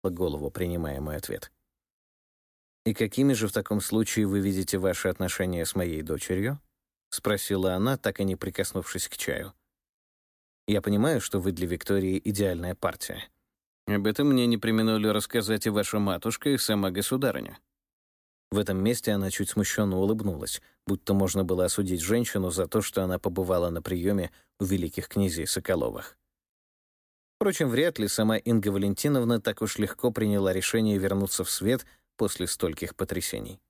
голову, принимая мой ответ. «И какими же в таком случае вы видите ваши отношения с моей дочерью?» — спросила она, так и не прикоснувшись к чаю. «Я понимаю, что вы для Виктории идеальная партия. Об этом мне не преминули рассказать и ваша матушка, и сама государыня». В этом месте она чуть смущенно улыбнулась, будто можно было осудить женщину за то, что она побывала на приеме у великих князей Соколовых. Впрочем, вряд ли сама Инга Валентиновна так уж легко приняла решение вернуться в свет после стольких потрясений.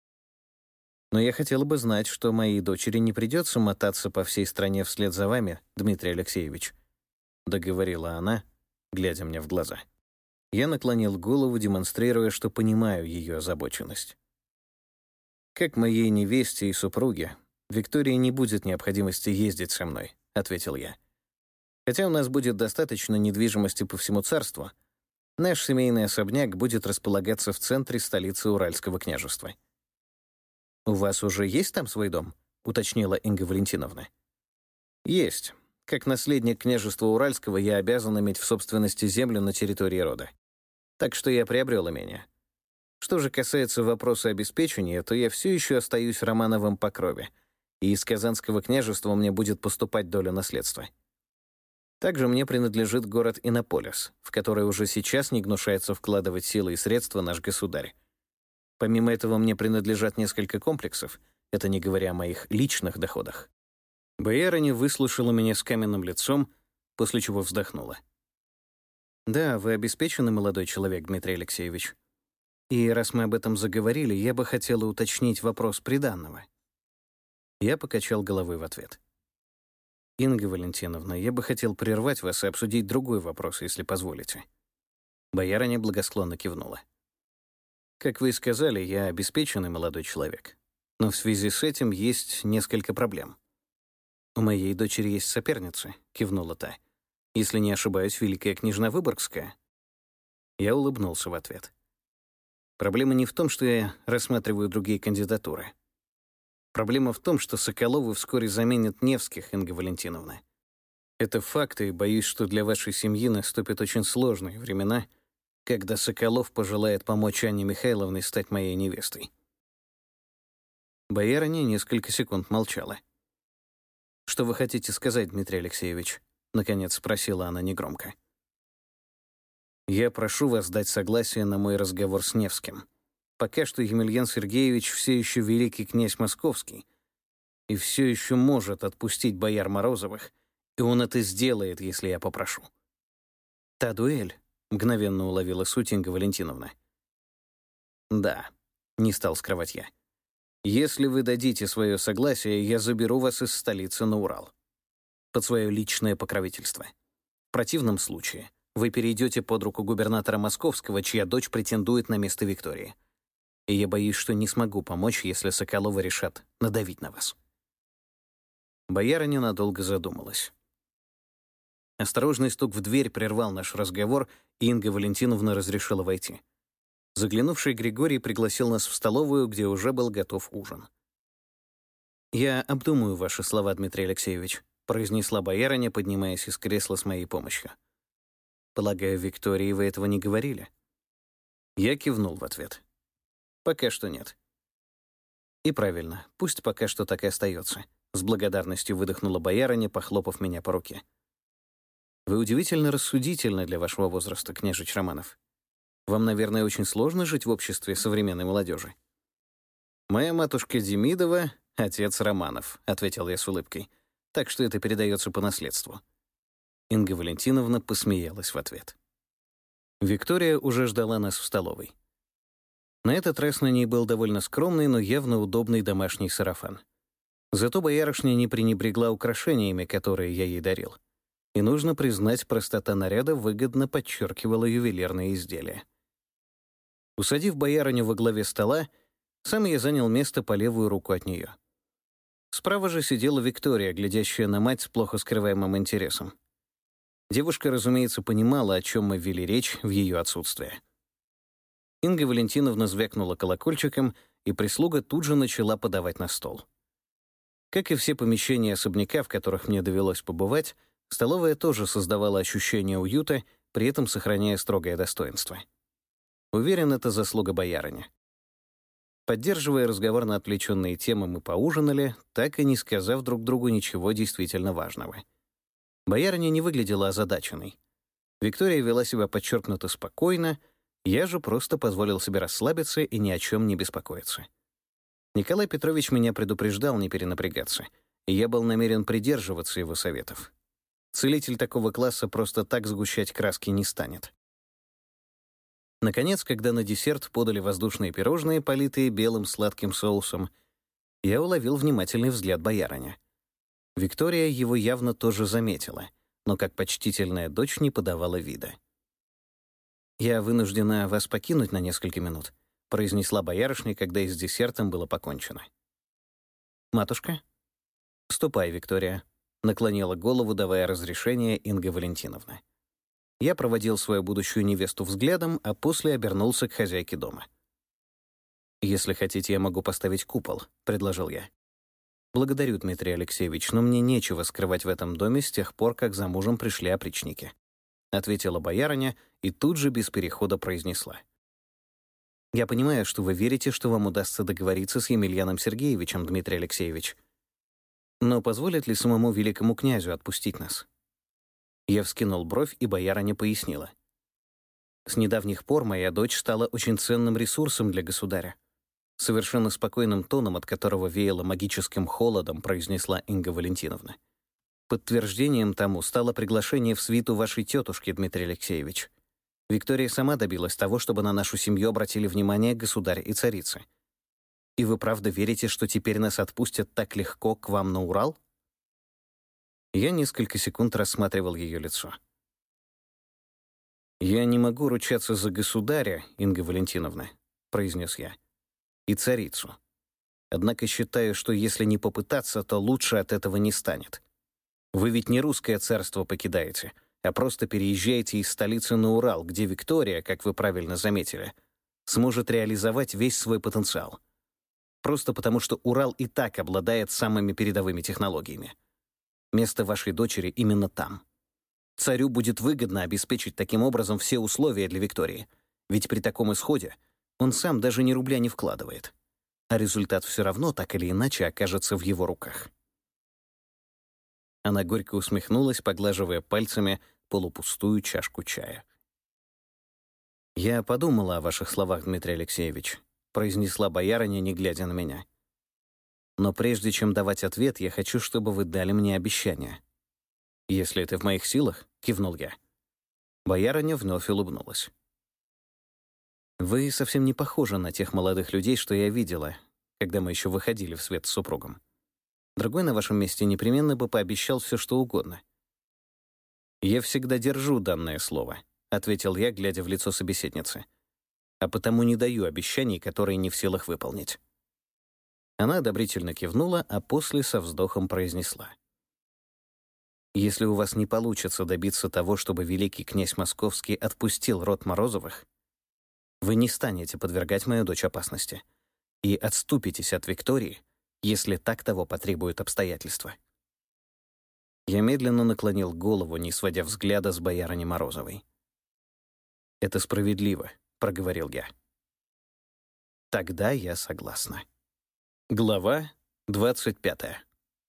«Но я хотела бы знать, что моей дочери не придется мотаться по всей стране вслед за вами, Дмитрий Алексеевич», — договорила она, глядя мне в глаза. Я наклонил голову, демонстрируя, что понимаю ее озабоченность. «Как моей невесте и супруге, Виктории не будет необходимости ездить со мной», — ответил я. «Хотя у нас будет достаточно недвижимости по всему царству, наш семейный особняк будет располагаться в центре столицы Уральского княжества». «У вас уже есть там свой дом?» — уточнила Инга Валентиновна. «Есть. Как наследник княжества Уральского я обязан иметь в собственности землю на территории рода. Так что я приобрел имение. Что же касается вопроса обеспечения, то я все еще остаюсь Романовым по крови, и из Казанского княжества мне будет поступать доля наследства. Также мне принадлежит город Иннополис, в который уже сейчас не гнушается вкладывать силы и средства наш государь. Помимо этого мне принадлежат несколько комплексов, это не говоря о моих личных доходах». Боярыня выслушала меня с каменным лицом, после чего вздохнула. «Да, вы обеспеченный молодой человек, Дмитрий Алексеевич. И раз мы об этом заговорили, я бы хотела уточнить вопрос приданного». Я покачал головой в ответ. «Инга Валентиновна, я бы хотел прервать вас и обсудить другой вопрос, если позволите». Боярыня благосклонно кивнула. «Как вы и сказали, я обеспеченный молодой человек. Но в связи с этим есть несколько проблем». «У моей дочери есть соперница», — кивнула та. «Если не ошибаюсь, великая княжна Выборгская». Я улыбнулся в ответ. «Проблема не в том, что я рассматриваю другие кандидатуры. Проблема в том, что Соколовы вскоре заменят Невских, Инга Валентиновна. Это факты, и боюсь, что для вашей семьи наступят очень сложные времена, когда Соколов пожелает помочь Анне Михайловне стать моей невестой». Боярыня несколько секунд молчала. «Что вы хотите сказать, Дмитрий Алексеевич?» — наконец спросила она негромко. «Я прошу вас дать согласие на мой разговор с Невским. Пока что Емельян Сергеевич все еще великий князь Московский и все еще может отпустить бояр Морозовых, и он это сделает, если я попрошу». «Та дуэль», — мгновенно уловила суть Инга Валентиновна. «Да», — не стал скрывать я. «Если вы дадите свое согласие, я заберу вас из столицы на Урал. Под свое личное покровительство. В противном случае вы перейдете под руку губернатора Московского, чья дочь претендует на место Виктории. И я боюсь, что не смогу помочь, если Соколовы решат надавить на вас». Боярыня надолго задумалась. Осторожный стук в дверь прервал наш разговор, и Инга Валентиновна разрешила войти. Заглянувший Григорий пригласил нас в столовую, где уже был готов ужин. «Я обдумаю ваши слова, Дмитрий Алексеевич», — произнесла боярыня, поднимаясь из кресла с моей помощью. «Полагаю, Виктории вы этого не говорили?» Я кивнул в ответ. «Пока что нет». «И правильно, пусть пока что так и остается», — с благодарностью выдохнула боярыня, похлопав меня по руке. «Вы удивительно рассудительны для вашего возраста, княжич Романов. Вам, наверное, очень сложно жить в обществе современной молодежи». «Моя матушка Демидова, отец Романов», — ответил я с улыбкой, «так что это передается по наследству». Инга Валентиновна посмеялась в ответ. Виктория уже ждала нас в столовой. На этот раз на ней был довольно скромный, но явно удобный домашний сарафан. Зато боярышня не пренебрегла украшениями, которые я ей дарил. И, нужно признать, простота наряда выгодно подчеркивала ювелирные изделия. Усадив боярыню во главе стола, сам я занял место по левую руку от нее. Справа же сидела Виктория, глядящая на мать с плохо скрываемым интересом. Девушка, разумеется, понимала, о чем мы вели речь в ее отсутствие. Инга Валентиновна звякнула колокольчиком, и прислуга тут же начала подавать на стол. Как и все помещения особняка, в которых мне довелось побывать, столовая тоже создавала ощущение уюта, при этом сохраняя строгое достоинство. Уверен, это заслуга боярыни. Поддерживая разговор на отвлеченные темы, мы поужинали, так и не сказав друг другу ничего действительно важного. Боярыня не выглядела озадаченной. Виктория вела себя подчеркнуто спокойно, я же просто позволил себе расслабиться и ни о чем не беспокоиться. Николай Петрович меня предупреждал не перенапрягаться, и я был намерен придерживаться его советов. Целитель такого класса просто так сгущать краски не станет. Наконец, когда на десерт подали воздушные пирожные, политые белым сладким соусом, я уловил внимательный взгляд боярыни. Виктория его явно тоже заметила, но как почтительная дочь не подавала вида. «Я вынуждена вас покинуть на несколько минут», — произнесла боярышня, когда и с десертом было покончено. «Матушка?» «Ступай, Виктория», — наклонила голову, давая разрешение Инга Валентиновна. Я проводил свою будущую невесту взглядом, а после обернулся к хозяйке дома. «Если хотите, я могу поставить купол», — предложил я. «Благодарю, Дмитрий Алексеевич, но мне нечего скрывать в этом доме с тех пор, как за мужем пришли опричники», — ответила боярыня и тут же без перехода произнесла. «Я понимаю, что вы верите, что вам удастся договориться с Емельяном Сергеевичем, Дмитрий Алексеевич. Но позволит ли самому великому князю отпустить нас?» Я вскинул бровь, и боярыня пояснила. «С недавних пор моя дочь стала очень ценным ресурсом для государя». Совершенно спокойным тоном, от которого веяло магическим холодом, произнесла Инга Валентиновна. «Подтверждением тому стало приглашение в свиту вашей тетушки, Дмитрий Алексеевич. Виктория сама добилась того, чтобы на нашу семью обратили внимание государь и царица. И вы правда верите, что теперь нас отпустят так легко к вам на Урал?» Я несколько секунд рассматривал ее лицо. «Я не могу ручаться за государя, Инга Валентиновна», — произнес я, — «и царицу. Однако считаю, что если не попытаться, то лучше от этого не станет. Вы ведь не русское царство покидаете, а просто переезжаете из столицы на Урал, где Виктория, как вы правильно заметили, сможет реализовать весь свой потенциал. Просто потому, что Урал и так обладает самыми передовыми технологиями. Место вашей дочери именно там. Царю будет выгодно обеспечить таким образом все условия для Виктории, ведь при таком исходе он сам даже ни рубля не вкладывает. А результат все равно так или иначе окажется в его руках». Она горько усмехнулась, поглаживая пальцами полупустую чашку чая. «Я подумала о ваших словах, Дмитрий Алексеевич», — произнесла боярыня, не глядя на меня. «Но прежде чем давать ответ, я хочу, чтобы вы дали мне обещание». «Если это в моих силах», — кивнул я. Боярыня вновь улыбнулась. «Вы совсем не похожи на тех молодых людей, что я видела, когда мы еще выходили в свет с супругом. Другой на вашем месте непременно бы пообещал все, что угодно». «Я всегда держу данное слово», — ответил я, глядя в лицо собеседницы. «А потому не даю обещаний, которые не в силах выполнить». Она одобрительно кивнула, а после со вздохом произнесла. «Если у вас не получится добиться того, чтобы великий князь Московский отпустил род Морозовых, вы не станете подвергать мою дочь опасности и отступитесь от Виктории, если так того потребуют обстоятельства». Я медленно наклонил голову, не сводя взгляда с боярыни Морозовой. «Это справедливо», — проговорил я. «Тогда я согласна». Глава 25.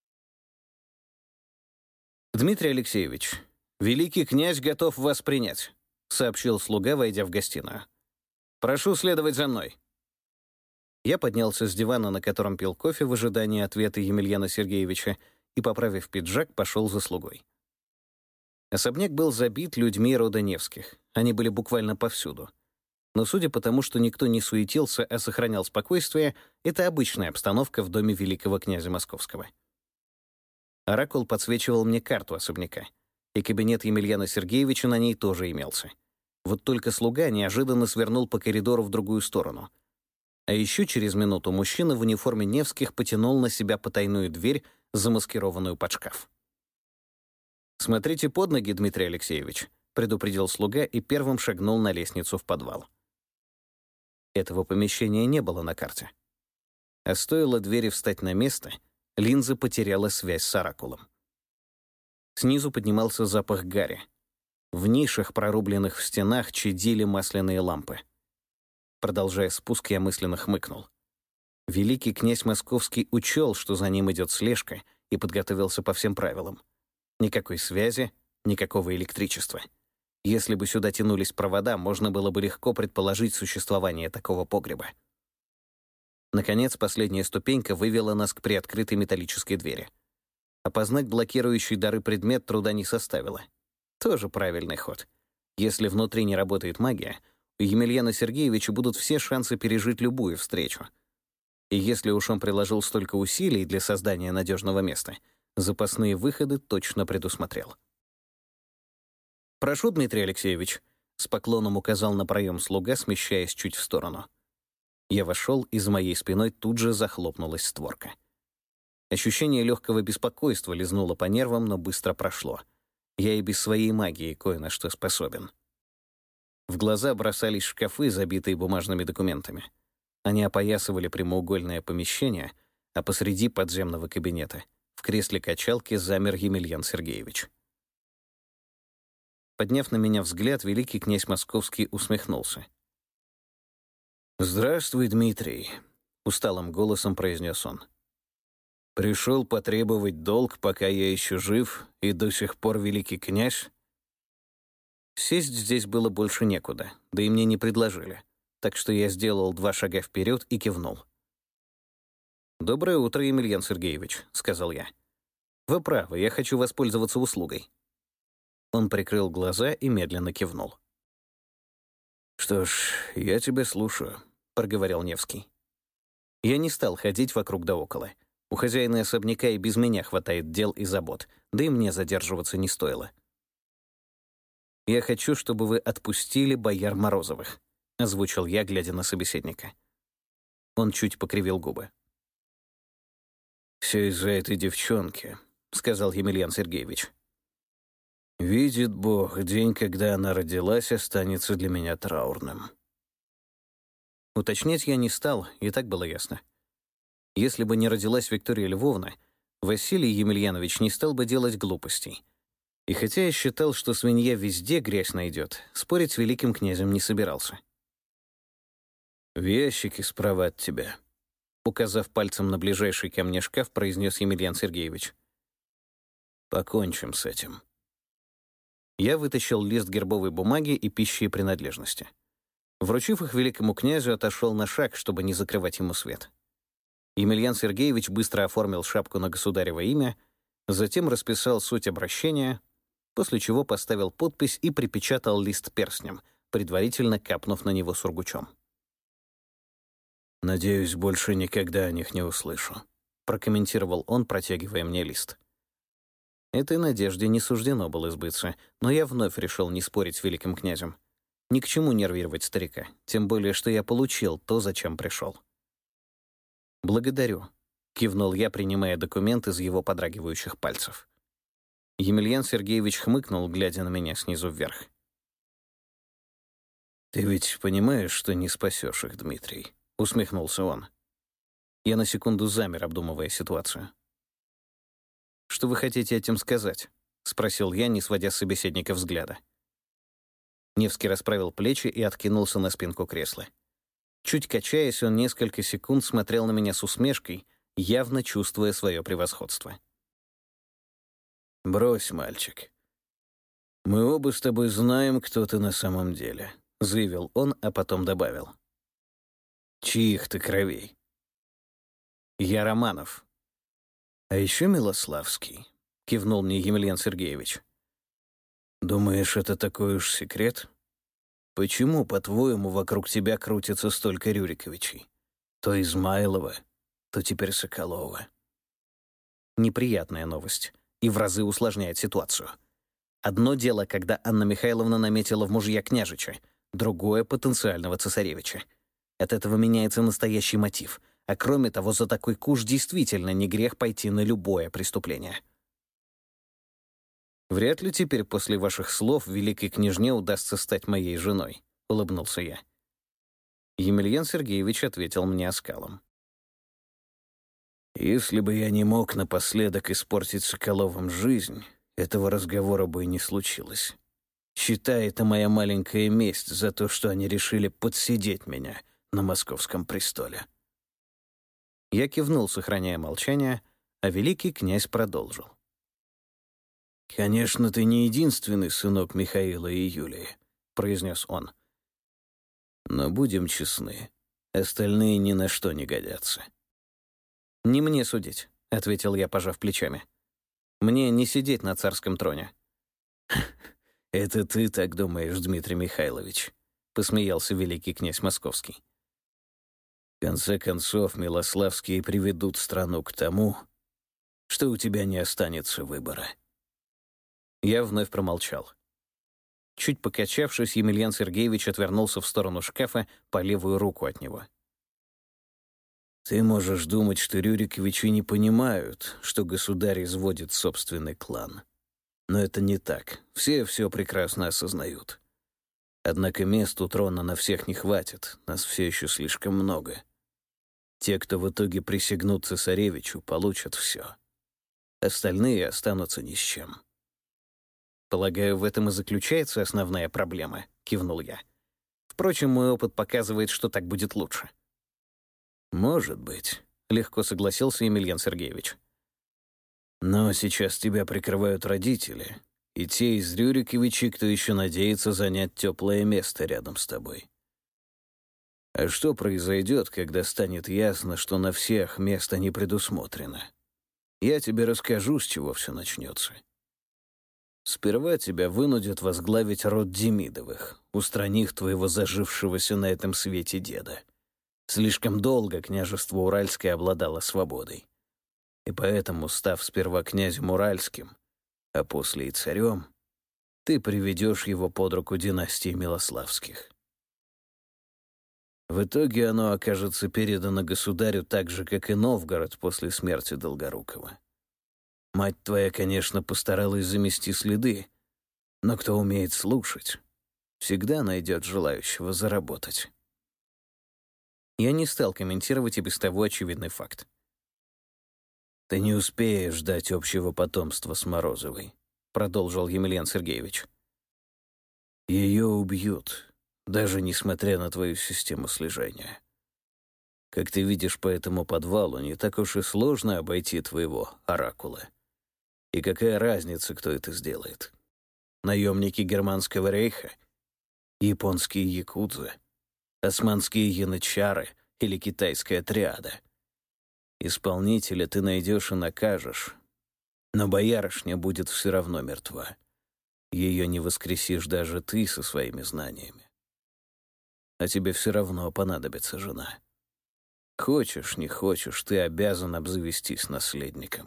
«Дмитрий Алексеевич, великий князь готов вас принять», — сообщил слуга, войдя в гостиную. «Прошу следовать за мной». Я поднялся с дивана, на котором пил кофе в ожидании ответа Емельяна Сергеевича, и, поправив пиджак, пошел за слугой. Особняк был забит людьми рода Невских. Они были буквально повсюду. Но судя по тому, что никто не суетился, а сохранял спокойствие, это обычная обстановка в доме великого князя Московского. Оракул подсвечивал мне карту особняка, и кабинет Емельяна Сергеевича на ней тоже имелся. Вот только слуга неожиданно свернул по коридору в другую сторону. А еще через минуту мужчина в униформе Невских потянул на себя потайную дверь, замаскированную под шкаф. «Смотрите под ноги, Дмитрий Алексеевич», — предупредил слуга и первым шагнул на лестницу в подвал. Этого помещения не было на карте. А стоило двери встать на место, линза потеряла связь с оракулом. Снизу поднимался запах гари. В нишах, прорубленных в стенах, чадили масляные лампы. Продолжая спуск, я мысленно хмыкнул. Великий князь Московский учел, что за ним идет слежка, и подготовился по всем правилам. Никакой связи, никакого электричества. Если бы сюда тянулись провода, можно было бы легко предположить существование такого погреба. Наконец, последняя ступенька вывела нас к приоткрытой металлической двери. Опознать блокирующий дары предмет труда не составило. Тоже правильный ход. Если внутри не работает магия, у Емельяна Сергеевича будут все шансы пережить любую встречу. И если уж он приложил столько усилий для создания надежного места, запасные выходы точно предусмотрел. «Прошу, Дмитрий Алексеевич», — с поклоном указал на проем слуга, смещаясь чуть в сторону. Я вошел, и за моей спиной тут же захлопнулась створка. Ощущение легкого беспокойства лизнуло по нервам, но быстро прошло. Я и без своей магии кое на что способен. В глаза бросались шкафы, забитые бумажными документами. Они опоясывали прямоугольное помещение, а посреди подземного кабинета в кресле качалки замер Емельян Сергеевич. Подняв на меня взгляд, великий князь Московский усмехнулся. «Здравствуй, Дмитрий», — усталым голосом произнес он. «Пришел потребовать долг, пока я еще жив, и до сих пор великий князь?» Сесть здесь было больше некуда, да и мне не предложили, так что я сделал 2 шага вперед и кивнул. «Доброе утро, Емельян Сергеевич», — сказал я. «Вы правы, я хочу воспользоваться услугой». Он прикрыл глаза и медленно кивнул. «Что ж, я тебя слушаю», — проговорил Невский. Я не стал ходить вокруг да около. У хозяина особняка и без меня хватает дел и забот, да и мне задерживаться не стоило. «Я хочу, чтобы вы отпустили бояр Морозовых», — озвучил я, глядя на собеседника. Он чуть покривил губы. «Все из-за этой девчонки», — сказал Емельян Сергеевич. «Видит Бог, день, когда она родилась, останется для меня траурным». Уточнять я не стал, и так было ясно. Если бы не родилась Виктория Львовна, Василий Емельянович не стал бы делать глупостей. И хотя я считал, что свинья везде грязь найдет, спорить с великим князем не собирался. «В ящике справа от тебя», — указав пальцем на ближайший ко мне шкаф, произнес Емельян Сергеевич. «Покончим с этим». Я вытащил лист гербовой бумаги и пищи и принадлежности. Вручив их великому князю, отошел на шаг, чтобы не закрывать ему свет. Емельян Сергеевич быстро оформил шапку на государево имя, затем расписал суть обращения, после чего поставил подпись и припечатал лист перстнем, предварительно капнув на него сургучом. «Надеюсь, больше никогда о них не услышу», — прокомментировал он, протягивая мне лист. Этой надежде не суждено было сбыться, но я вновь решил не спорить с великим князем. Ни к чему нервировать старика, тем более, что я получил то, зачем пришел. «Благодарю», — кивнул я, принимая документ из его подрагивающих пальцев. Емельян Сергеевич хмыкнул, глядя на меня снизу вверх. «Ты ведь понимаешь, что не спасешь их, Дмитрий?» — усмехнулся он. Я на секунду замер, обдумывая ситуацию. «Что вы хотите этим сказать?» — спросил я, не сводя с собеседника взгляда. Невский расправил плечи и откинулся на спинку кресла. Чуть качаясь, он несколько секунд смотрел на меня с усмешкой, явно чувствуя свое превосходство. «Брось, мальчик. Мы оба с тобой знаем, кто ты на самом деле», — заявил он, а потом добавил. «Чьих ты кровей?» «Я Романов». «А еще Милославский», — кивнул мне Емельян Сергеевич. «Думаешь, это такой уж секрет? Почему, по-твоему, вокруг тебя крутится столько Рюриковичей? То Измайлова, то теперь Соколова». Неприятная новость, и в разы усложняет ситуацию. Одно дело, когда Анна Михайловна наметила в мужья княжича, другое — потенциального цесаревича. От этого меняется настоящий мотив, а кроме того, за такой куш действительно не грех пойти на любое преступление. «Вряд ли теперь после ваших слов великой княжне удастся стать моей женой», — улыбнулся я. Емельян Сергеевич ответил мне оскалом. «Если бы я не мог напоследок испортить Соколовым жизнь, этого разговора бы и не случилось. Считай, это моя маленькая месть за то, что они решили подсидеть меня на московском престоле». Я кивнул, сохраняя молчание, а великий князь продолжил. «Конечно, ты не единственный сынок Михаила и Юлии», — произнес он. «Но будем честны, остальные ни на что не годятся». «Не мне судить», — ответил я, пожав плечами. «Мне не сидеть на царском троне». «Это ты так думаешь, Дмитрий Михайлович», — посмеялся великий князь Московский. «В конце концов, Милославские приведут страну к тому, что у тебя не останется выбора». Я вновь промолчал. Чуть покачавшись, Емельян Сергеевич отвернулся в сторону шкафа по левую руку от него. «Ты можешь думать, что Рюриковичи не понимают, что государь изводит собственный клан. Но это не так. Все прекрасно осознают. Однако мест у трона на всех не хватит, нас все еще слишком много. Те, кто в итоге присягнут цесаревичу, получат все. Остальные останутся ни с чем». «Полагаю, в этом и заключается основная проблема», — кивнул я. «Впрочем, мой опыт показывает, что так будет лучше». «Может быть», — легко согласился Емельян Сергеевич. «Но сейчас тебя прикрывают родители, и те из Рюриковичей, кто еще надеется занять теплое место рядом с тобой. А что произойдет, когда станет ясно, что на всех место не предусмотрено? Я тебе расскажу, с чего все начнется. Сперва тебя вынудят возглавить род Демидовых, устранив твоего зажившегося на этом свете деда. Слишком долго княжество Уральское обладало свободой. И поэтому, став сперва князем Уральским, а после и царем, ты приведешь его под руку династии Милославских. В итоге оно окажется передано государю так же, как и Новгород после смерти Долгорукова. Мать твоя, конечно, постаралась замести следы, но кто умеет слушать, всегда найдет желающего заработать». Я не стал комментировать и без того очевидный факт. «Ты не успеешь дать общего потомства с Морозовой», — продолжил Емельян Сергеевич. «Ее убьют, даже несмотря на твою систему слежения. Как ты видишь по этому подвалу, не так уж и сложно обойти твоего оракула. И какая разница, кто это сделает? Наемники Германского рейха? Японские якудзы? Османские янычары или китайская триада? Исполнителя ты найдешь и накажешь, но боярышня будет все равно мертва. Ее не воскресишь даже ты со своими знаниями. А тебе все равно понадобится жена. Хочешь, не хочешь, ты обязан обзавестись наследником.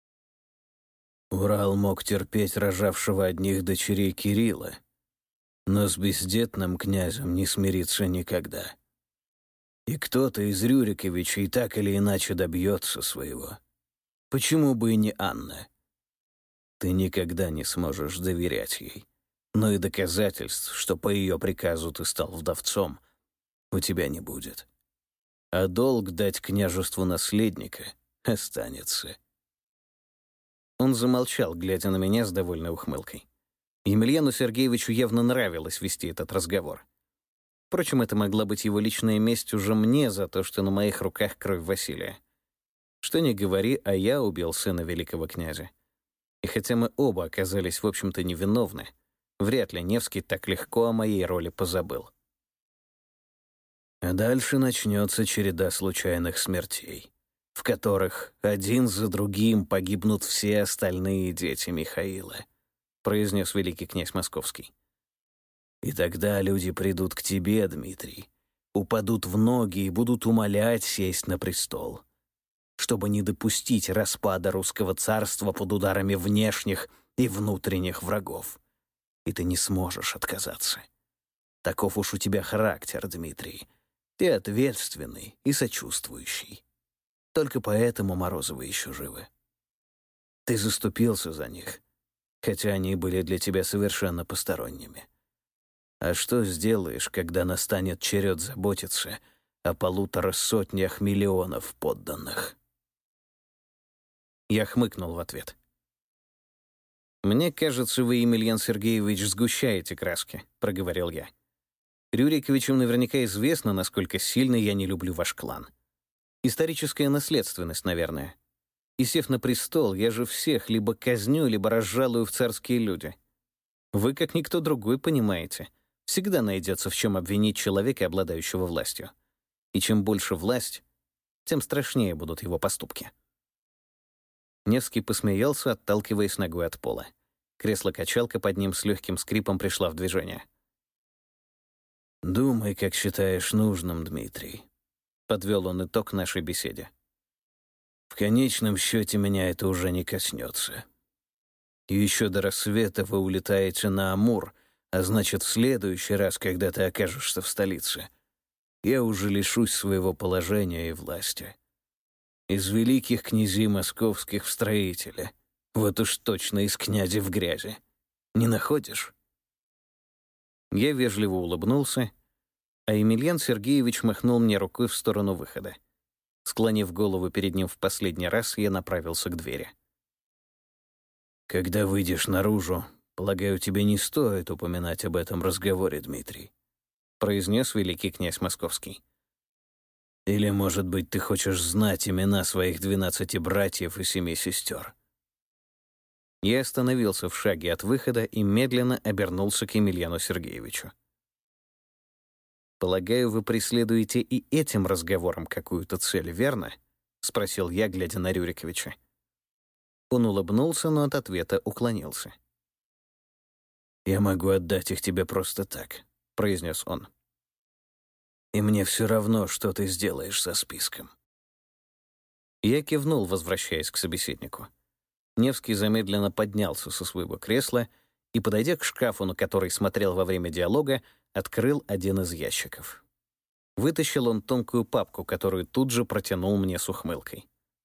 Урал мог терпеть рожавшего одних дочерей Кирилла, но с бездетным князем не смириться никогда. И кто-то из Рюриковичей так или иначе добьется своего. Почему бы и не Анна? Ты никогда не сможешь доверять ей, но и доказательств, что по ее приказу ты стал вдовцом, у тебя не будет. А долг дать княжеству наследника останется». Он замолчал, глядя на меня с довольной ухмылкой. Емельяну Сергеевичу явно нравилось вести этот разговор. Впрочем, это могла быть его личная месть уже мне за то, что на моих руках кровь Василия. Что ни говори, а я убил сына великого князя. И хотя мы оба оказались, в общем-то, невиновны, вряд ли Невский так легко о моей роли позабыл. А дальше начнется череда случайных смертей, в которых один за другим погибнут все остальные дети Михаила, произнес великий князь Московский. И тогда люди придут к тебе, Дмитрий, упадут в ноги и будут умолять сесть на престол, чтобы не допустить распада русского царства под ударами внешних и внутренних врагов. И ты не сможешь отказаться. Таков уж у тебя характер, Дмитрий. Ты ответственный и сочувствующий. Только поэтому Морозовы еще живы. Ты заступился за них, хотя они были для тебя совершенно посторонними. А что сделаешь, когда настанет черед заботиться о 150 миллионов подданных?» Я хмыкнул в ответ. «Мне кажется, вы, Емельян Сергеевич, сгущаете краски», — проговорил я. Рюриковичам наверняка известно, насколько сильно я не люблю ваш клан. Историческая наследственность, наверное. И сев на престол, я же всех либо казню, либо разжалую в царские люди. Вы, как никто другой, понимаете, всегда найдется в чем обвинить человека, обладающего властью. И чем больше власть, тем страшнее будут его поступки. Невский посмеялся, отталкиваясь ногой от пола. Кресло-качалка под ним с легким скрипом пришла в движение. «Думай, как считаешь нужным, Дмитрий», — подвел он итог нашей беседе. «В конечном счете меня это уже не коснется. И еще до рассвета вы улетаете на Амур, а значит, в следующий раз, когда ты окажешься в столице, я уже лишусь своего положения и власти. Из великих князей московских в строителя, вот уж точно из князя в грязи. Не находишь?» Я вежливо улыбнулся, а Емельян Сергеевич махнул мне рукой в сторону выхода. Склонив голову перед ним в последний раз, я направился к двери. «Когда выйдешь наружу, полагаю, тебе не стоит упоминать об этом разговоре, Дмитрий», произнес великий князь Московский. «Или, может быть, ты хочешь знать имена своих 12 братьев и 7 сестер?» Я остановился в шаге от выхода и медленно обернулся к Емельяну Сергеевичу. «Полагаю, вы преследуете и этим разговором какую-то цель, верно?» — спросил я, глядя на Рюриковича. Он улыбнулся, но от ответа уклонился. «Я могу отдать их тебе просто так», — произнес он. «И мне все равно, что ты сделаешь со списком». Я кивнул, возвращаясь к собеседнику. Невский замедленно поднялся со своего кресла и, подойдя к шкафу, на который смотрел во время диалога, открыл один из ящиков. Вытащил он тонкую папку, которую тут же протянул мне с ухмылкой.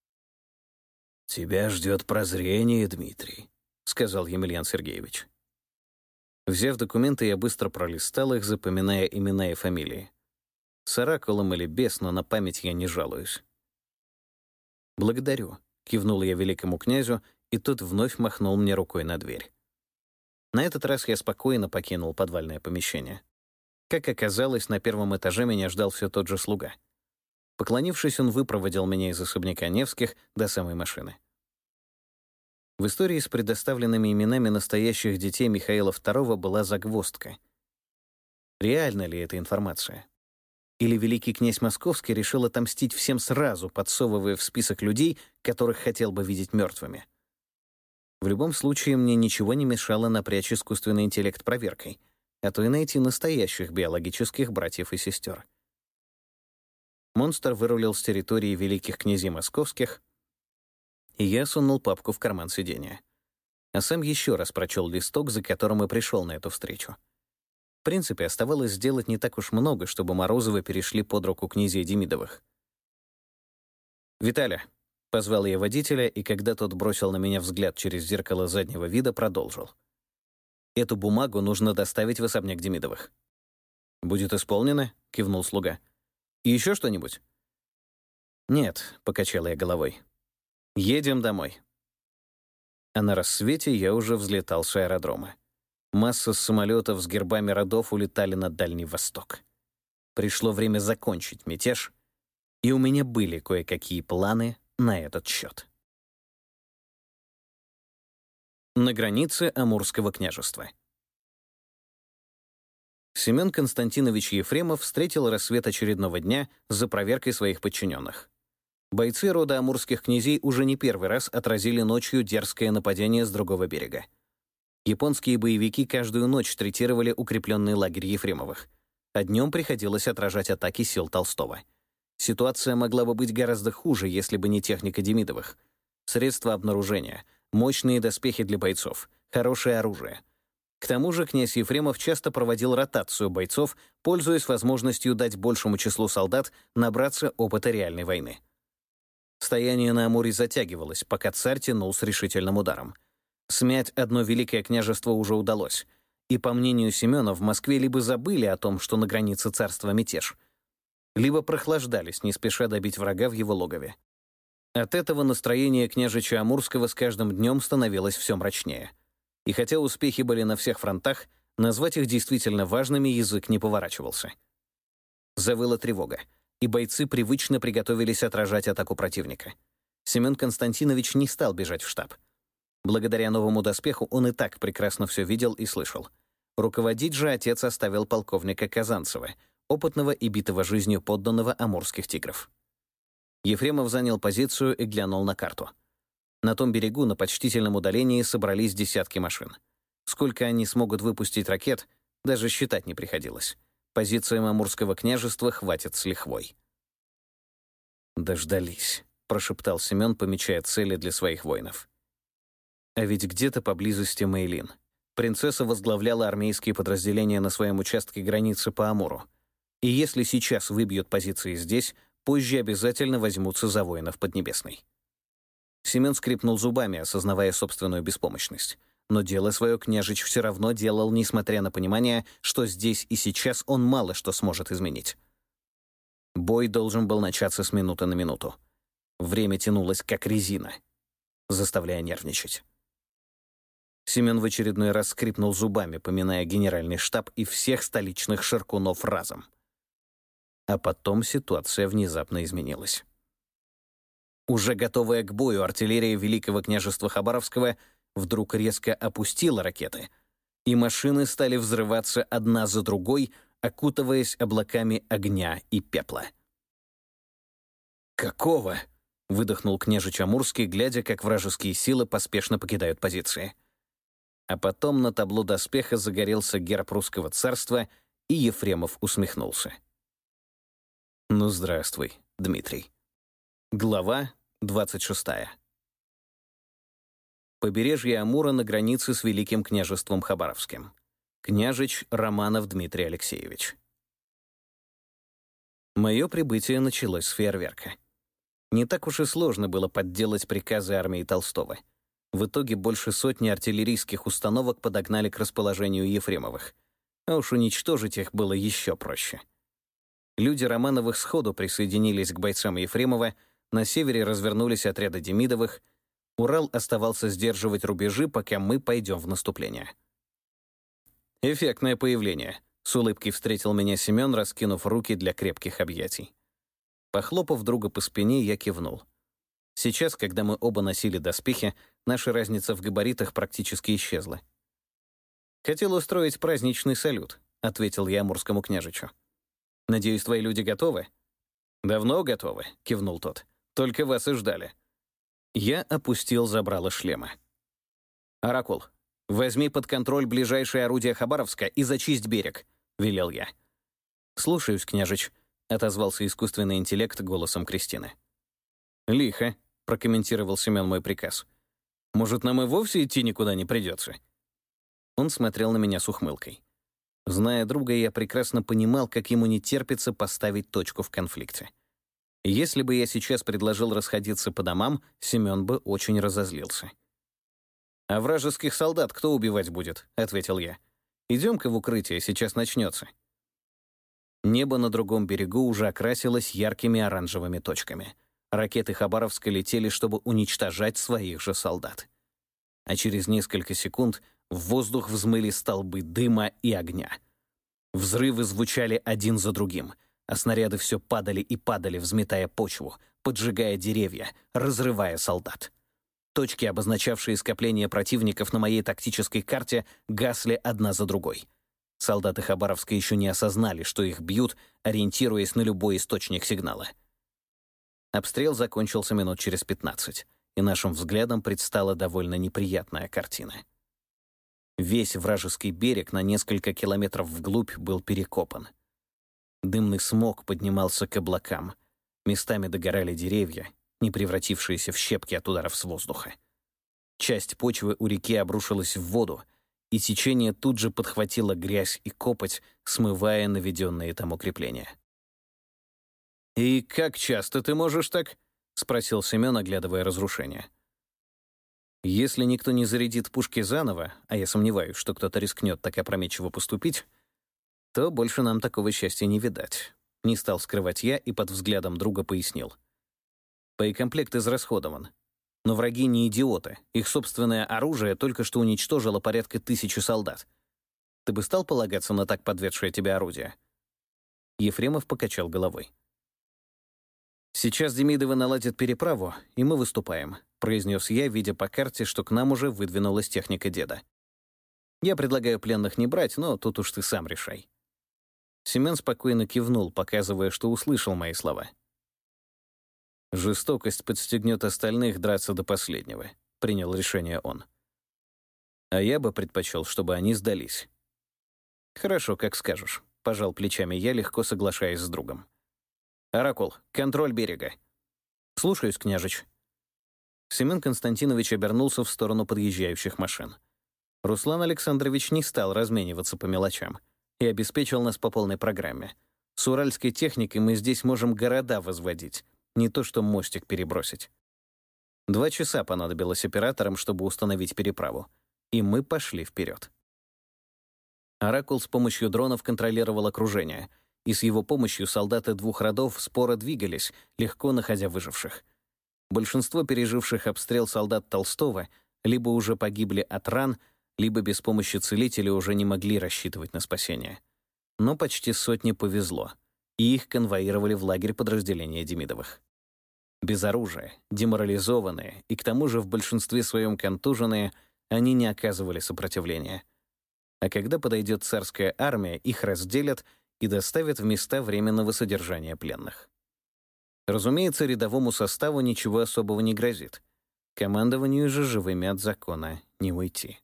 «Тебя ждет прозрение, Дмитрий», — сказал Емельян Сергеевич. Взяв документы, я быстро пролистал их, запоминая имена и фамилии. С оракулом или без, но на память я не жалуюсь. «Благодарю», — кивнул я великому князю, и тот вновь махнул мне рукой на дверь. На этот раз я спокойно покинул подвальное помещение. Как оказалось, на первом этаже меня ждал все тот же слуга. Поклонившись, он выпроводил меня из особняка Невских до самой машины. В истории с предоставленными именами настоящих детей Михаила II была загвоздка. Реальна ли эта информация? Или великий князь Московский решил отомстить всем сразу, подсовывая в список людей, которых хотел бы видеть мертвыми? В любом случае, мне ничего не мешало напрячь искусственный интеллект проверкой, а то и найти настоящих биологических братьев и сестер. Монстр вырулил с территории великих князей московских, и я сунул папку в карман сиденья. А сам еще раз прочел листок, за которым и пришел на эту встречу. В принципе, оставалось сделать не так уж много, чтобы Морозовы перешли под руку князей Демидовых. «Виталя», — позвал я водителя, и когда тот бросил на меня взгляд через зеркало заднего вида, продолжил. «Эту бумагу нужно доставить в особняк Демидовых». «Будет исполнено», — кивнул слуга. «И еще что-нибудь?» «Нет», — покачал я головой. «Едем домой». А на рассвете я уже взлетал с аэродрома. Масса самолетов с гербами родов улетали на Дальний Восток. Пришло время закончить мятеж, и у меня были кое-какие планы на этот счет. На границе Амурского княжества. Семен Константинович Ефремов встретил рассвет очередного дня за проверкой своих подчиненных. Бойцы рода амурских князей уже не первый раз отразили ночью дерзкое нападение с другого берега. Японские боевики каждую ночь третировали укрепленный лагерь Ефремовых, а днем приходилось отражать атаки сил Толстого. Ситуация могла бы быть гораздо хуже, если бы не техника Демидовых. Средства обнаружения, мощные доспехи для бойцов, хорошее оружие. К тому же князь Ефремов часто проводил ротацию бойцов, пользуясь возможностью дать большему числу солдат набраться опыта реальной войны. Стояние на Амуре затягивалось, пока царь тянул с решительным ударом. Смять одно великое княжество уже удалось, и, по мнению Семена, в Москве либо забыли о том, что на границе царства мятеж, либо прохлаждались, не спеша добить врага в его логове. От этого настроение княжича Амурского с каждым днем становилось все мрачнее. И хотя успехи были на всех фронтах, Назвать их действительно важными язык не поворачивался. Завыла тревога, и бойцы привычно приготовились отражать атаку противника. Семен Константинович не стал бежать в штаб. Благодаря новому доспеху он и так прекрасно все видел и слышал. Руководить же отец оставил полковника Казанцева, опытного и битого жизнью подданного амурских тигров. Ефремов занял позицию и глянул на карту. На том берегу на почтительном удалении собрались десятки машин. Сколько они смогут выпустить ракет, даже считать не приходилось. Позициям Амурского княжества хватит с лихвой. «Дождались», — прошептал Семен, помечая цели для своих воинов. А ведь где-то поблизости Мэйлин. Принцесса возглавляла армейские подразделения на своем участке границы по Амуру. И если сейчас выбьют позиции здесь, позже обязательно возьмутся за воинов Поднебесной. Семен скрипнул зубами, осознавая собственную беспомощность. Но дело свое княжич все равно делал, несмотря на понимание, что здесь и сейчас он мало что сможет изменить. Бой должен был начаться с минуты на минуту. Время тянулось как резина, заставляя нервничать. Семен в очередной раз скрипнул зубами, поминая генеральный штаб и всех столичных шаркунов разом. А потом ситуация внезапно изменилась. Уже готовая к бою артиллерия Великого княжества Хабаровского вдруг резко опустила ракеты, и машины стали взрываться одна за другой, окутываясь облаками огня и пепла. «Какого?» — выдохнул княжич Амурский, глядя, как вражеские силы поспешно покидают позиции. А потом на табло доспеха загорелся герб русского царства, и Ефремов усмехнулся. «Ну, здравствуй, Дмитрий». Глава 26. Побережье Амура на границе с Великим княжеством Хабаровским. Княжич Романов Дмитрий Алексеевич. Мое прибытие началось с фейерверка. Не так уж и сложно было подделать приказы армии Толстого. В итоге больше сотни артиллерийских установок подогнали к расположению Ефремовых. А уж уничтожить их было еще проще. Люди Романовых сходу присоединились к бойцам Ефремова, на севере развернулись отряды Демидовых, Урал оставался сдерживать рубежи, пока мы пойдем в наступление. «Эффектное появление», — с улыбкой встретил меня Семен, раскинув руки для крепких объятий. Похлопав друга по спине, я кивнул. Сейчас, когда мы оба носили доспехи, наша разница в габаритах практически исчезла. «Хотел устроить праздничный салют», — ответил я амурскому княжичу. «Надеюсь, твои люди готовы?» «Давно готовы», — кивнул тот. «Только вас и ждали». Я опустил забрало шлема. «Оракул, возьми под контроль ближайшее орудие Хабаровска и зачисть берег», — велел я. «Слушаюсь, княжич», — отозвался искусственный интеллект голосом Кристины. «Лихо», — прокомментировал Семен мой приказ. «Может, нам и вовсе идти никуда не придется?» Он смотрел на меня с ухмылкой. Зная друга, я прекрасно понимал, как ему не терпится поставить точку в конфликте. Если бы я сейчас предложил расходиться по домам, Семен бы очень разозлился. «А вражеских солдат кто убивать будет?» — ответил я. «Идем-ка в укрытие, сейчас начнется». Небо на другом берегу уже окрасилось яркими оранжевыми точками. Ракеты Хабаровска летели, чтобы уничтожать своих же солдат. А через несколько секунд в воздух взмыли столбы дыма и огня. Взрывы звучали один за другим, а снаряды все падали и падали, взметая почву, поджигая деревья, разрывая солдат. Точки, обозначавшие скопление противников на моей тактической карте, гасли одна за другой. Солдаты Хабаровска еще не осознали, что их бьют, ориентируясь на любой источник сигнала. Обстрел закончился минут через 15, и нашим взглядом предстала довольно неприятная картина. Весь вражеский берег на несколько километров вглубь был перекопан. Дымный смог поднимался к облакам. Местами догорали деревья, не превратившиеся в щепки от ударов с воздуха. Часть почвы у реки обрушилась в воду, и течение тут же подхватило грязь и копоть, смывая наведенные там укрепления. «И как часто ты можешь так?» — спросил Семен, оглядывая разрушения. «Если никто не зарядит пушки заново, а я сомневаюсь, что кто-то рискнет так опрометчиво поступить, то больше нам такого счастья не видать», — не стал скрывать я и под взглядом друга пояснил. «Боекомплект израсходован. Но враги не идиоты. Их собственное оружие только что уничтожило порядка 1000 солдат. Ты бы стал полагаться на так подведшее тебя орудие?» Ефремов покачал головой. «Сейчас Демидовы наладят переправу, и мы выступаем», — произнес я, видя по карте, что к нам уже выдвинулась техника деда. «Я предлагаю пленных не брать, но тут уж ты сам решай». Семен спокойно кивнул, показывая, что услышал мои слова. «Жестокость подстегнет остальных драться до последнего», — принял решение он. «А я бы предпочел, чтобы они сдались». «Хорошо, как скажешь», — пожал плечами я, легко соглашаясь с другом. «Оракул, контроль берега». «Слушаюсь, княжич». Семен Константинович обернулся в сторону подъезжающих машин. Руслан Александрович не стал размениваться по мелочам и обеспечил нас по полной программе. С уральской техникой мы здесь можем города возводить, не то что мостик перебросить. 2 часа понадобилось операторам, чтобы установить переправу, и мы пошли вперед. Оракул с помощью дронов контролировал окружение, и с его помощью солдаты 2 родов споро двигались, легко находя выживших. Большинство переживших обстрел солдат Толстого либо уже погибли от ран, либо без помощи целителя уже не могли рассчитывать на спасение. Но почти 100 повезло, и их конвоировали в лагерь подразделения Демидовых. Без оружия, деморализованные и к тому же в большинстве своем контуженные, они не оказывали сопротивления. А когда подойдет царская армия, их разделят и доставят в места временного содержания пленных. Разумеется, рядовому составу ничего особого не грозит. Командованию же живыми от закона не уйти.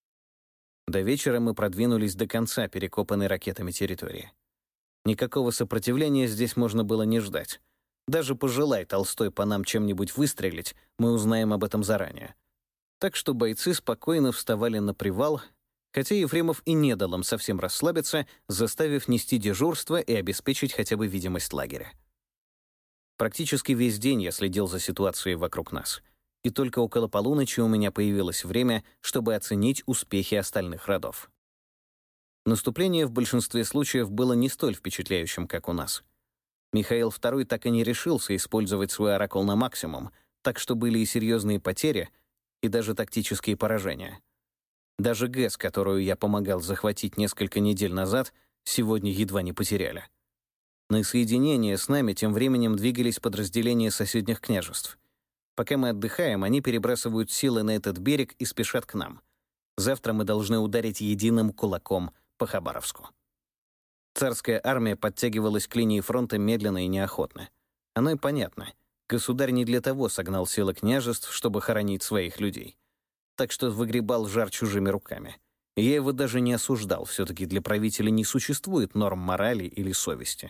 До вечера мы продвинулись до конца перекопанной ракетами территории. Никакого сопротивления здесь можно было не ждать. Даже пожелай Толстой по нам чем-нибудь выстрелить, мы узнаем об этом заранее. Так что бойцы спокойно вставали на привал, хотя Ефремов и не дал им совсем расслабиться, заставив нести дежурство и обеспечить хотя бы видимость лагеря. Практически весь день я следил за ситуацией вокруг нас, и только около полуночи у меня появилось время, чтобы оценить успехи остальных родов. Наступление в большинстве случаев было не столь впечатляющим, как у нас. Михаил II так и не решился использовать свой оракул на максимум, так что были и серьезные потери, и даже тактические поражения. Даже ГЭС, которую я помогал захватить несколько недель назад, сегодня едва не потеряли. На соединение с нами тем временем двигались подразделения соседних княжеств. Пока мы отдыхаем, они перебрасывают силы на этот берег и спешат к нам. Завтра мы должны ударить единым кулаком по Хабаровску. Царская армия подтягивалась к линии фронта медленно и неохотно. Оно и понятно. Государь не для того согнал силы княжеств, чтобы хоронить своих людей. Так что выгребал жар чужими руками. И я его даже не осуждал, все-таки для правителя не существует норм морали или совести.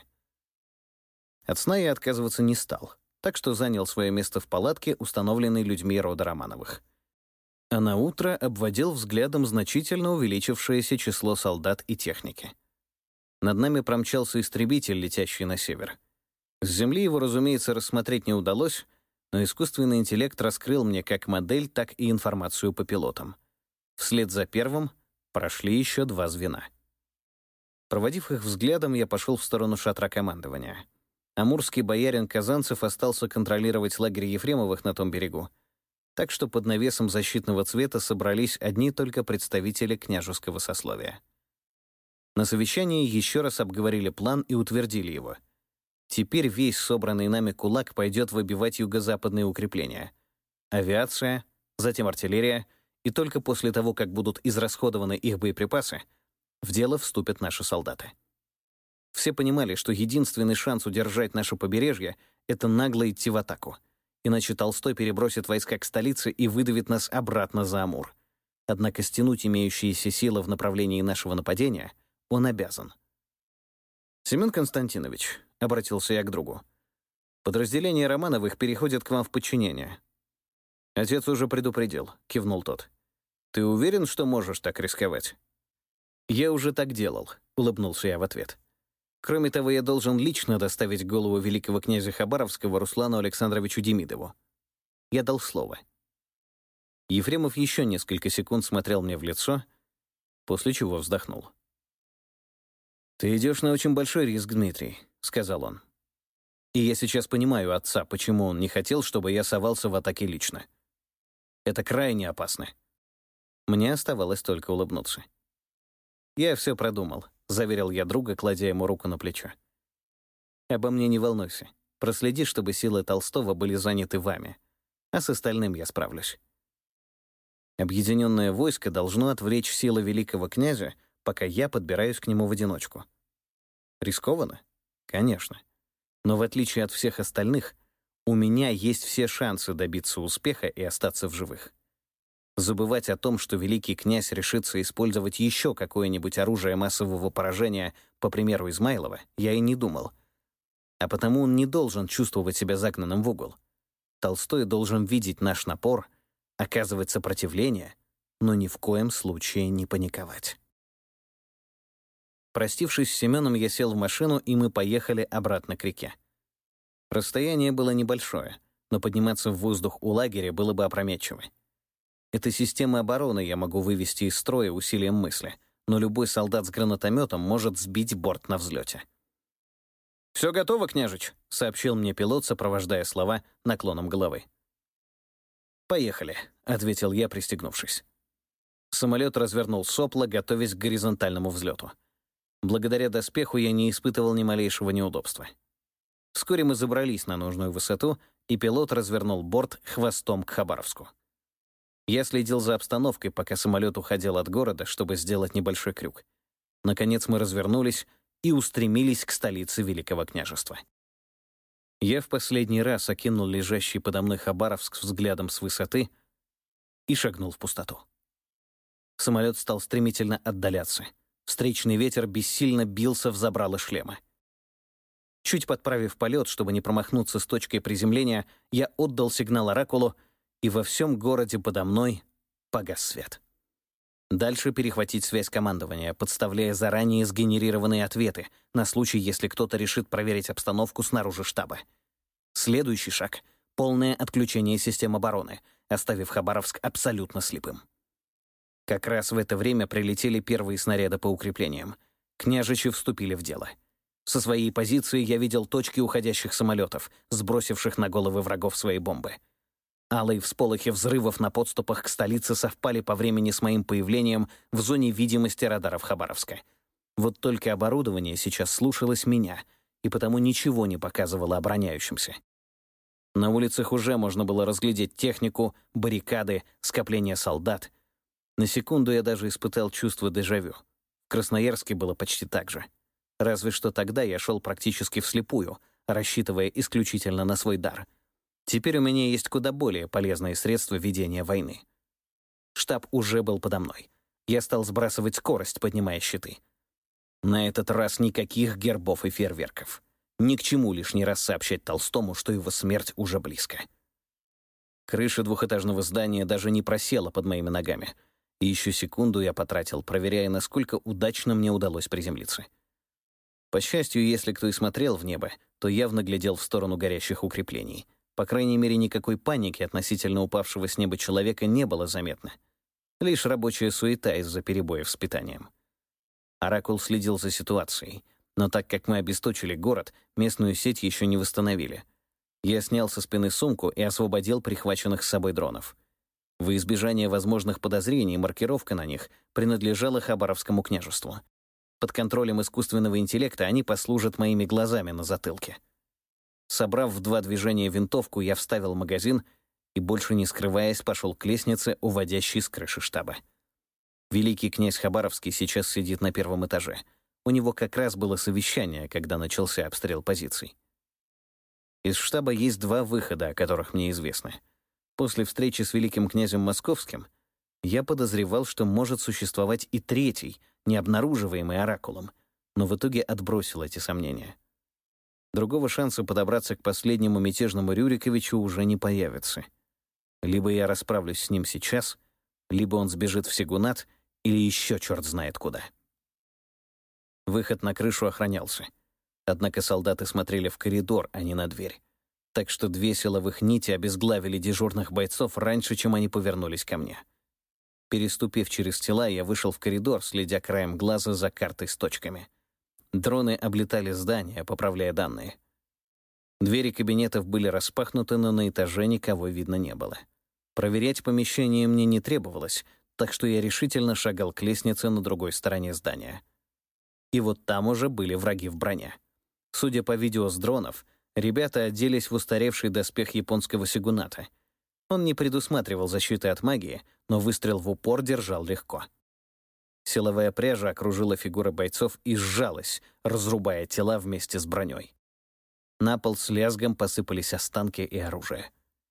От сна я отказываться не стал, так что занял свое место в палатке, установленной людьми рода Романовых. А на утро обводил взглядом значительно увеличившееся число солдат и техники. Над нами промчался истребитель, летящий на север. С земли его, разумеется, рассмотреть не удалось, но искусственный интеллект раскрыл мне как модель, так и информацию по пилотам. Вслед за первым прошли еще 2 звена. Проводив их взглядом, я пошел в сторону шатра командования. Амурский боярин Казанцев остался контролировать лагерь Ефремовых на том берегу, так что под навесом защитного цвета собрались одни только представители княжеского сословия. На совещании еще раз обговорили план и утвердили его. Теперь весь собранный нами кулак пойдет выбивать юго-западные укрепления. Авиация, затем артиллерия, и только после того, как будут израсходованы их боеприпасы, в дело вступят наши солдаты. Все понимали, что единственный шанс удержать наше побережье — это нагло идти в атаку. Иначе Толстой перебросит войска к столице и выдавит нас обратно за Амур. Однако стянуть имеющиеся силы в направлении нашего нападения он обязан. «Семен Константинович», — обратился я к другу, — «подразделения Романовых переходят к вам в подчинение». «Отец уже предупредил», — кивнул тот. «Ты уверен, что можешь так рисковать?» «Я уже так делал», — улыбнулся я в ответ. «Кроме того, я должен лично доставить голову великого князя Хабаровского Руслану Александровичу Демидову. Я дал слово». Ефремов еще несколько секунд смотрел мне в лицо, после чего вздохнул. «Ты идешь на очень большой риск, Дмитрий», — сказал он. «И я сейчас понимаю отца, почему он не хотел, чтобы я совался в атаке лично. Это крайне опасно». Мне оставалось только улыбнуться. «Я все продумал», — заверил я друга, кладя ему руку на плечо. «Обо мне не волнуйся. Проследи, чтобы силы Толстого были заняты вами, а с остальным я справлюсь. Объединенное войско должно отвлечь силы великого князя, пока я подбираюсь к нему в одиночку. Рискованно? Конечно. Но в отличие от всех остальных, у меня есть все шансы добиться успеха и остаться в живых. Забывать о том, что великий князь решится использовать еще какое-нибудь оружие массового поражения, по примеру Измайлова, я и не думал. А потому он не должен чувствовать себя загнанным в угол. Толстой должен видеть наш напор, оказывать сопротивление, но ни в коем случае не паниковать. Простившись с Семеном, я сел в машину, и мы поехали обратно к реке. Расстояние было небольшое, но подниматься в воздух у лагеря было бы опрометчиво. Эта система обороны я могу вывести из строя усилием мысли, но любой солдат с гранатометом может сбить борт на взлете. «Все готово, княжич», — сообщил мне пилот, сопровождая слова наклоном головы. «Поехали», — ответил я, пристегнувшись. Самолет развернул сопла, готовясь к горизонтальному взлету. Благодаря доспеху я не испытывал ни малейшего неудобства. Вскоре мы забрались на нужную высоту, и пилот развернул борт хвостом к Хабаровску. Я следил за обстановкой, пока самолет уходил от города, чтобы сделать небольшой крюк. Наконец мы развернулись и устремились к столице Великого княжества. Я в последний раз окинул лежащий подо мной Хабаровск взглядом с высоты и шагнул в пустоту. Самолет стал стремительно отдаляться. Встречный ветер бессильно бился в забрало шлема. Чуть подправив полет, чтобы не промахнуться с точкой приземления, я отдал сигнал оракулу, и во всем городе подо мной погас свет. Дальше перехватить связь командования, подставляя заранее сгенерированные ответы на случай, если кто-то решит проверить обстановку снаружи штаба. Следующий шаг — полное отключение систем обороны, оставив Хабаровск абсолютно слепым. Как раз в это время прилетели первые снаряды по укреплениям. Княжичи вступили в дело. Со своей позиции я видел точки уходящих самолетов, сбросивших на головы врагов свои бомбы. Алые всполохи взрывов на подступах к столице совпали по времени с моим появлением в зоне видимости радаров Хабаровска. Вот только оборудование сейчас слушалось меня, и потому ничего не показывало обороняющимся. На улицах уже можно было разглядеть технику, баррикады, скопления солдат. На секунду я даже испытал чувство дежавю. В Красноярске было почти так же. Разве что тогда я шел практически вслепую, рассчитывая исключительно на свой дар. Теперь у меня есть куда более полезные средства ведения войны. Штаб уже был подо мной. Я стал сбрасывать скорость, поднимая щиты. На этот раз никаких гербов и фейерверков. Ни к чему лишний раз сообщать Толстому, что его смерть уже близко. Крыша двухэтажного здания даже не просела под моими ногами. И еще секунду я потратил, проверяя, насколько удачно мне удалось приземлиться. По счастью, если кто и смотрел в небо, то явно глядел в сторону горящих укреплений. По крайней мере, никакой паники относительно упавшего с неба человека не было заметно. Лишь рабочая суета из-за перебоев с питанием. Оракул следил за ситуацией, но так как мы обесточили город, местную сеть еще не восстановили. Я снял со спины сумку и освободил прихваченных с собой дронов. Во избежание возможных подозрений маркировка на них принадлежала Хабаровскому княжеству. Под контролем искусственного интеллекта они послужат моими глазами на затылке. Собрав в 2 движения винтовку, я вставил магазин и, больше не скрываясь, пошел к лестнице, уводящей с крыши штаба. Великий князь Хабаровский сейчас сидит на 1-м этаже. У него как раз было совещание, когда начался обстрел позиций. Из штаба есть 2 выхода, о которых мне известно. После встречи с великим князем Московским я подозревал, что может существовать и 3-й, необнаруживаемый оракулом, но в итоге отбросил эти сомнения. Другого шанса подобраться к последнему мятежному Рюриковичу уже не появится. Либо я расправлюсь с ним сейчас, либо он сбежит в Сигунат, или еще черт знает куда. Выход на крышу охранялся. Однако солдаты смотрели в коридор, а не на дверь. Так что 2 силовых нити обезглавили дежурных бойцов раньше, чем они повернулись ко мне. Переступив через тела, я вышел в коридор, следя краем глаза за картой с точками. Дроны облетали здание, поправляя данные. Двери кабинетов были распахнуты, но на этаже никого видно не было. Проверять помещение мне не требовалось, так что я решительно шагал к лестнице на другой стороне здания. И вот там уже были враги в броне. Судя по видео с дронов, ребята оделись в устаревший доспех японского сёгуната. Он не предусматривал защиты от магии, но выстрел в упор держал легко. Силовая пряжа окружила фигуры бойцов и сжалась, разрубая тела вместе с броней. На пол с лязгом посыпались останки и оружие.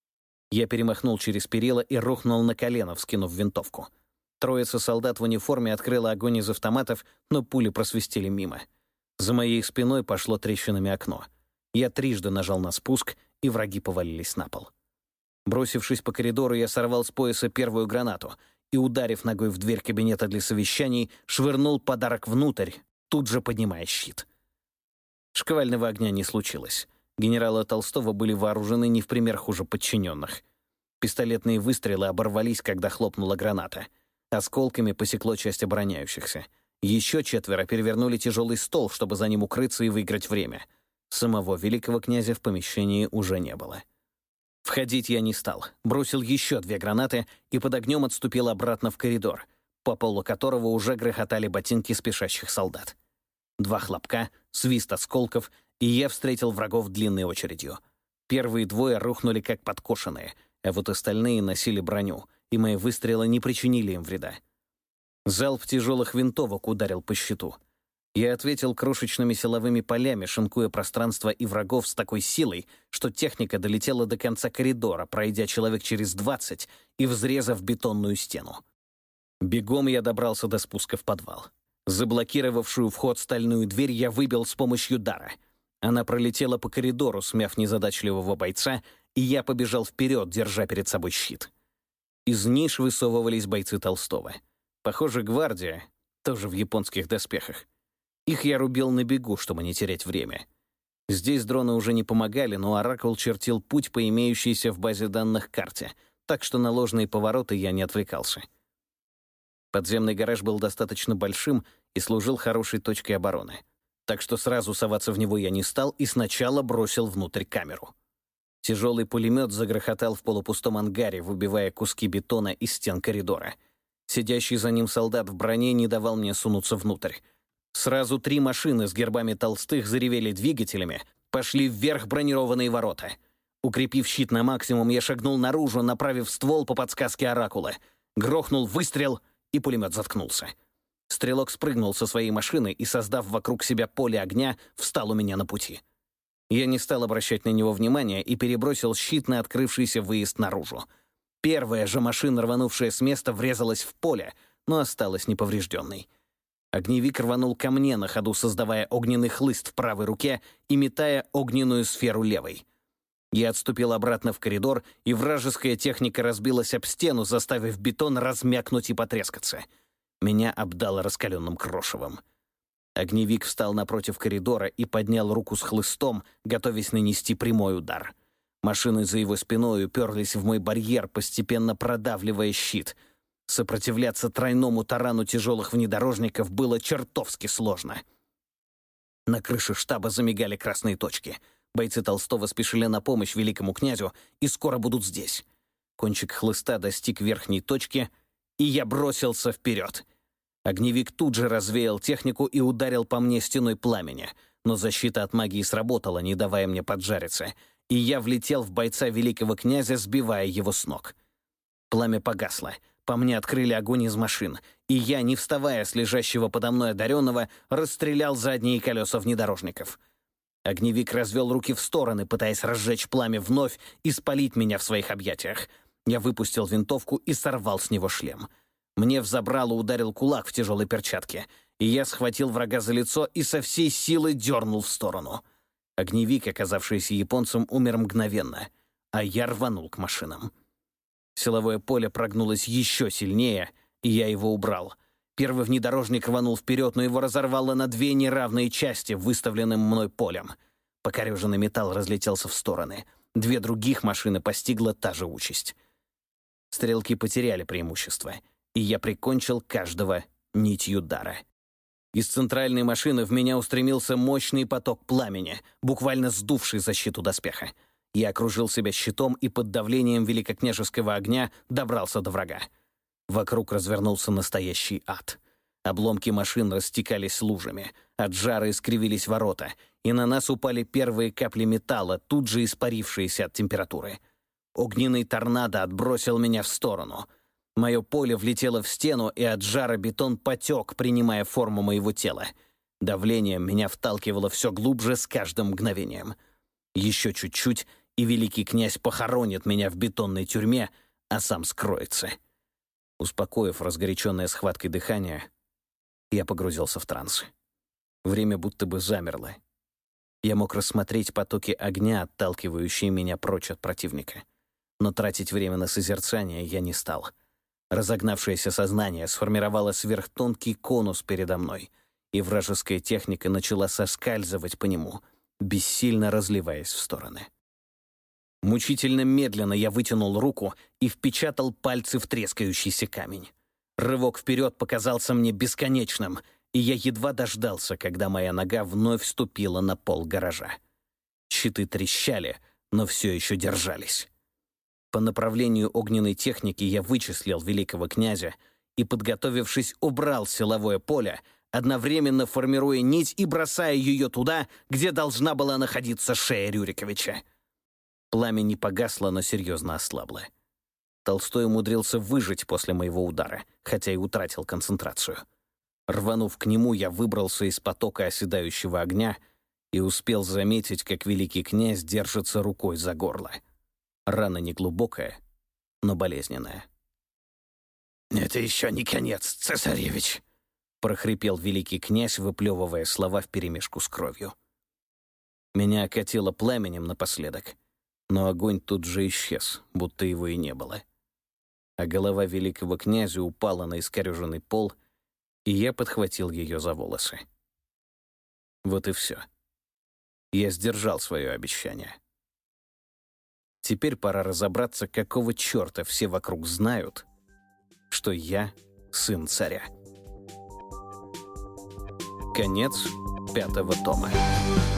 Я перемахнул через перила и рухнул на колено, вскинув винтовку. Троица солдат в униформе открыла огонь из автоматов, но пули просвистели мимо. За моей спиной пошло трещинами окно. Я трижды нажал на спуск, и враги повалились на пол. Бросившись по коридору, я сорвал с пояса первую гранату и, ударив ногой в дверь кабинета для совещаний, швырнул подарок внутрь, тут же поднимая щит. Шквального огня не случилось. Генерала Толстого были вооружены не в пример хуже подчиненных. Пистолетные выстрелы оборвались, когда хлопнула граната. Осколками посекло часть обороняющихся. Еще 4 перевернули тяжелый стол, чтобы за ним укрыться и выиграть время. Самого великого князя в помещении уже не было. Входить я не стал. Бросил еще 2 гранаты и под огнем отступил обратно в коридор, по полу которого уже грохотали ботинки спешащих солдат. 2 хлопка, свист осколков, и я встретил врагов длинной очередью. Первые 2 рухнули как подкошенные, а вот остальные носили броню, и мои выстрелы не причинили им вреда. Залп тяжелых винтовок ударил по щиту. Я ответил крошечными силовыми полями, шинкуя пространство и врагов с такой силой, что техника долетела до конца коридора, пройдя человек через 20 и взрезав бетонную стену. Бегом я добрался до спуска в подвал. Заблокировавшую вход стальную дверь я выбил с помощью дара. Она пролетела по коридору, смяв незадачливого бойца, и я побежал вперед, держа перед собой щит. Из ниш высовывались бойцы Толстого. Похоже, гвардия, тоже в японских доспехах. Их я рубил на бегу, чтобы не терять время. Здесь дроны уже не помогали, но Оракул чертил путь по имеющейся в базе данных карте, так что на ложные повороты я не отвлекался. Подземный гараж был достаточно большим и служил хорошей точкой обороны. Так что сразу соваться в него я не стал и сначала бросил внутрь камеру. Тяжелый пулемет загрохотал в полупустом ангаре, выбивая куски бетона из стен коридора. Сидящий за ним солдат в броне не давал мне сунуться внутрь. Сразу 3 машины с гербами Толстых заревели двигателями, пошли вверх бронированные ворота. Укрепив щит на максимум, я шагнул наружу, направив ствол по подсказке Оракула. Грохнул выстрел, и пулемет заткнулся. Стрелок спрыгнул со своей машины и, создав вокруг себя поле огня, встал у меня на пути. Я не стал обращать на него внимания и перебросил щит на открывшийся выезд наружу. Первая же машина, рванувшая с места, врезалась в поле, но осталась неповрежденной. Огневик рванул ко мне на ходу, создавая огненный хлыст в правой руке и метая огненную сферу левой. Я отступил обратно в коридор, и вражеская техника разбилась об стену, заставив бетон размякнуть и потрескаться. Меня обдало раскаленным крошевом. Огневик встал напротив коридора и поднял руку с хлыстом, готовясь нанести прямой удар. Машины за его спиной уперлись в мой барьер, постепенно продавливая щит. Сопротивляться тройному тарану тяжелых внедорожников было чертовски сложно. На крыше штаба замигали красные точки. Бойцы Толстого спешили на помощь великому князю и скоро будут здесь. Кончик хлыста достиг верхней точки, и я бросился вперед. Огневик тут же развеял технику и ударил по мне стеной пламени, но защита от магии сработала, не давая мне поджариться, и я влетел в бойца великого князя, сбивая его с ног. Пламя погасло. По мне открыли огонь из машин, и я, не вставая с лежащего подо мной одаренного, расстрелял задние колеса внедорожников. Огневик развел руки в стороны, пытаясь разжечь пламя вновь и спалить меня в своих объятиях. Я выпустил винтовку и сорвал с него шлем. Мне в забрало ударил кулак в тяжелой перчатке, и я схватил врага за лицо и со всей силы дернул в сторону. Огневик, оказавшийся японцем, умер мгновенно, а я рванул к машинам. Силовое поле прогнулось еще сильнее, и я его убрал. Первый внедорожник рванул вперед, но его разорвало на 2 неравные части, выставленным мной полем. Покореженный металл разлетелся в стороны. 2 других машины постигла та же участь. Стрелки потеряли преимущество, и я прикончил каждого нитью дара. Из центральной машины в меня устремился мощный поток пламени, буквально сдувший защиту доспеха. Я окружил себя щитом и под давлением великокняжеского огня добрался до врага. Вокруг развернулся настоящий ад. Обломки машин растекались лужами, от жара искривились ворота, и на нас упали первые капли металла, тут же испарившиеся от температуры. Огненный торнадо отбросил меня в сторону. Мое поле влетело в стену, и от жара бетон потек, принимая форму моего тела. Давлением меня вталкивало все глубже с каждым мгновением. Еще чуть-чуть, и великий князь похоронит меня в бетонной тюрьме, а сам скроется. Успокоив разгоряченное схваткой дыхание, я погрузился в транс. Время будто бы замерло. Я мог рассмотреть потоки огня, отталкивающие меня прочь от противника. Но тратить время на созерцание я не стал. Разогнавшееся сознание сформировало сверхтонкий конус передо мной, и вражеская техника начала соскальзывать по нему, бессильно разливаясь в стороны. Мучительно медленно я вытянул руку и впечатал пальцы в трескающийся камень. Рывок вперед показался мне бесконечным, и я едва дождался, когда моя нога вновь вступила на пол гаража. Щиты трещали, но все еще держались. По направлению огненной техники я вычислил великого князя и, подготовившись, убрал силовое поле, одновременно формируя нить и бросая ее туда, где должна была находиться шея Рюриковича. Пламя не погасло, но серьезно ослабло. Толстой умудрился выжить после моего удара, хотя и утратил концентрацию. Рванув к нему, я выбрался из потока оседающего огня и успел заметить, как великий князь держится рукой за горло. Рана неглубокая, но болезненная. «Это еще не конец, цесаревич!» — прохрипел великий князь, выплевывая слова вперемешку с кровью. Меня окатило пламенем напоследок, но огонь тут же исчез, будто его и не было. А голова великого князя упала на искореженный пол, и я подхватил ее за волосы. Вот и все. Я сдержал свое обещание. Теперь пора разобраться, какого черта все вокруг знают, что я сын царя. Конец 5-го тома.